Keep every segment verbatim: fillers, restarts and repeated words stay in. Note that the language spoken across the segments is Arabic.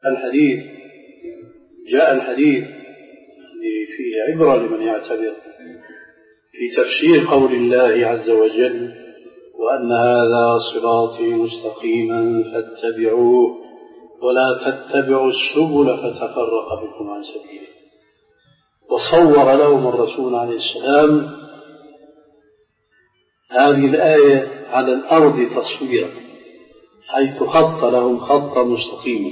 الحديث جاء الحديث فيه عبرة لمن يعتبر في تفسير قول الله عز وجل وأن هذا صراطي مستقيما فاتبعوه ولا تتبعوا السبل فتفرق بكم عن سبيله. وصور لهم الرسول عليه السلام هذه الآية على الأرض تصويرا، حيث خط لهم خطا مستقيما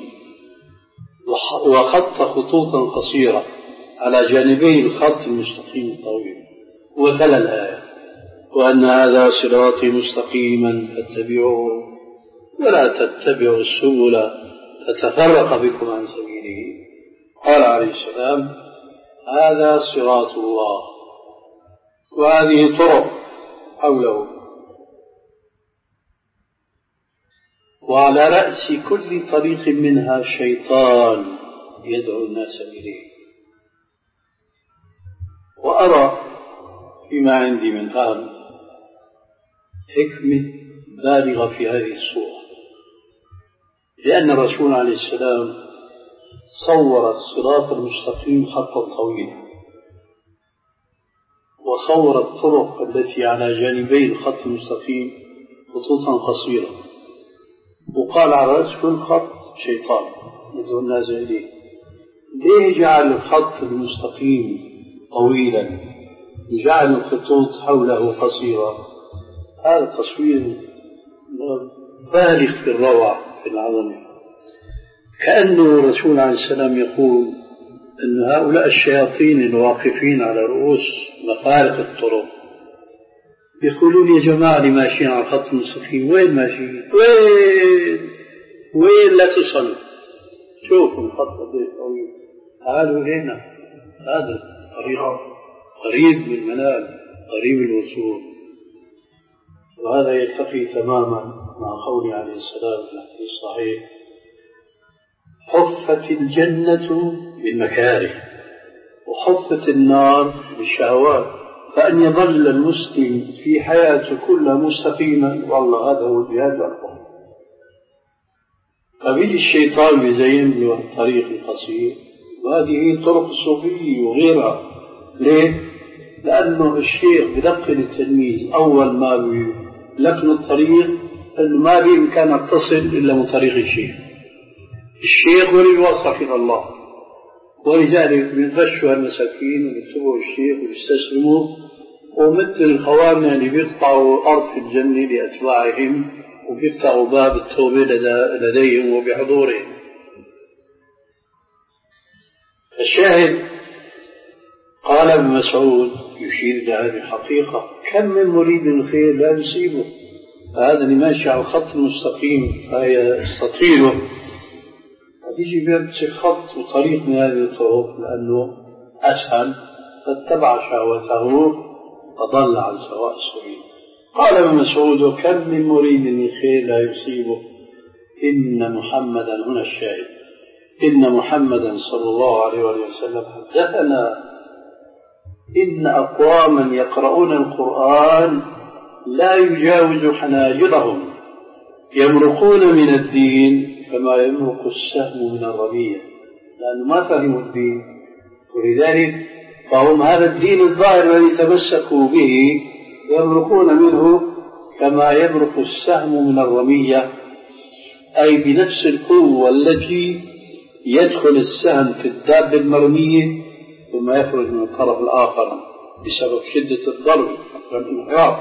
وخط خطوطا قصيرة على جانبي الخط المستقيم الطويل، وتلا الآية وأن هذا صراطي مستقيما فاتبعوه ولا تتبعوا السبل فتفرق بكم عن سبيله. قال عليه السلام هذا صراط الله، وهذه طرق حوله، وعلى رأس كل طريق منها شيطان يدعو الناس إليه. وأرى فيما عندي من هذا حكمة بالغة في هذه الصورة، لأن الرسول عليه السلام صور الصراط المستقيم خطا طويلا، وصور الطرق التي على جانبي الخط المستقيم خطوطا قصيرة، وقال على رأس كل خط شيطان يدعو الناس إليه. ليه جعل الخط المستقيم طويلا وجعل الخطوط حوله قصيرة؟ هذا تصوير بالغ في الروعة في العظمة، كأنه الرسول عليه السلام يقول أن هؤلاء الشياطين الواقفين على رؤوس مفارق الطرق يقولون يا جماعة اللي ماشيين على الخط المستقيم وين ماشيين؟ وين وين لا تصلوا؟ شوفوا الخط طويل، تعالوا هنا، هذا طريق قريب من المنال، قريب الوصول. وهذا يلتقي تماما مع قوله عليه السلام في الحديث الصحيح حفت الجنة بالمكاره وحفت النار بالشهوات، فأن يظل المسلم في حياته كلها مستقيما والله هذا هو الجهاد الأكبر. فبيجي الشيطان بيزين له الطريق القصير، وهذه طرق الصوفية وغيرها. ليه؟ لأنه الشيخ بدقن التلميذ أول ما بلقن الطريق أنه ما بإمكانك تصل إلا من طريق الشيخ. الشيخ هو اللي يوصلك إلى الله، ولذلك بينفشوا المساكين ويكتبوا الشيخ ويستسلموا، ومثل الخوارنا اللي بيقطعوا أرض في الجنة لأتباعهم وبيقطعوا باب التوبة لديهم وبحضورهم. الشاهد قال ابن مسعود يشير إلى هذه الحقيقة كم من مريد الخير لا يصيبه، فهذا اللي ماشي على الخط المستقيم فيستطيله يجي بيرتسي خط وطريق من هذه الطرق لأنه أسهل، فاتبع شهوته فضل عن سواء السبيل. قال ابن مسعود وكم من مريد الخير لا يصيبه إن محمدا، هنا الشاهد، إن محمدا صلى الله عليه وسلم حدثنا إن أقواما يقرؤون القرآن لا يجاوز حناجرهم يمرقون من الدين كما يمرق السهم من الرمية، لأنه ما فهموا الدين، ولذلك فهم هذا الدين الظاهر الذي تمسكوا به يمرقون منه كما يمرق السهم من الرمية، أي بنفس القوة التي يدخل السهم في الدابة المرمية ثم يخرج من الطرف الآخر بسبب شدة الضرب والانحراف.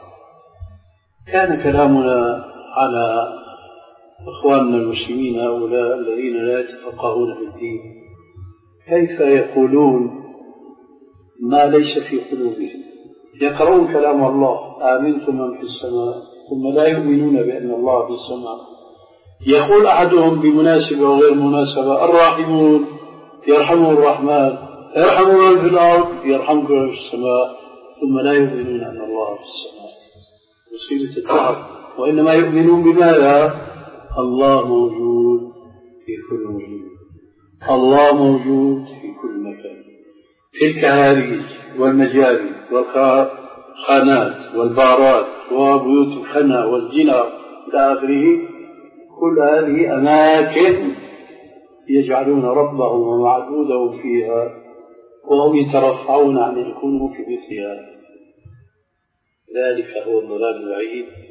كان كلامنا على إخواننا المسلمين هؤلاء الذين لا يتفقهون في الدين كيف يقولون ما ليس في قلوبهم، يقرؤون كلام الله آمنتم من في السماء ثم لا يؤمنون بأن الله في السماء. يقول أحدهم بمناسبة وغير مناسبة الراحمون يرحمه الرحمن، يرحموا من في الأرض يرحمكم من في السماء، ثم لا يؤمنون أن الله في السماء. مصيبة التعب. وإنما يؤمنون بماذا؟ الله موجود في كل وجود، الله موجود في كل مكان، في الكهاريج والمجاري والخانات والبارات وبيوت الخنا والجنة إلى آخره. كل هذه أماكن يجعلون ربهم ومعبودهم فيها وهم يترفعون عن الكنوف مثلها. ذلك هو الضلال البعيد.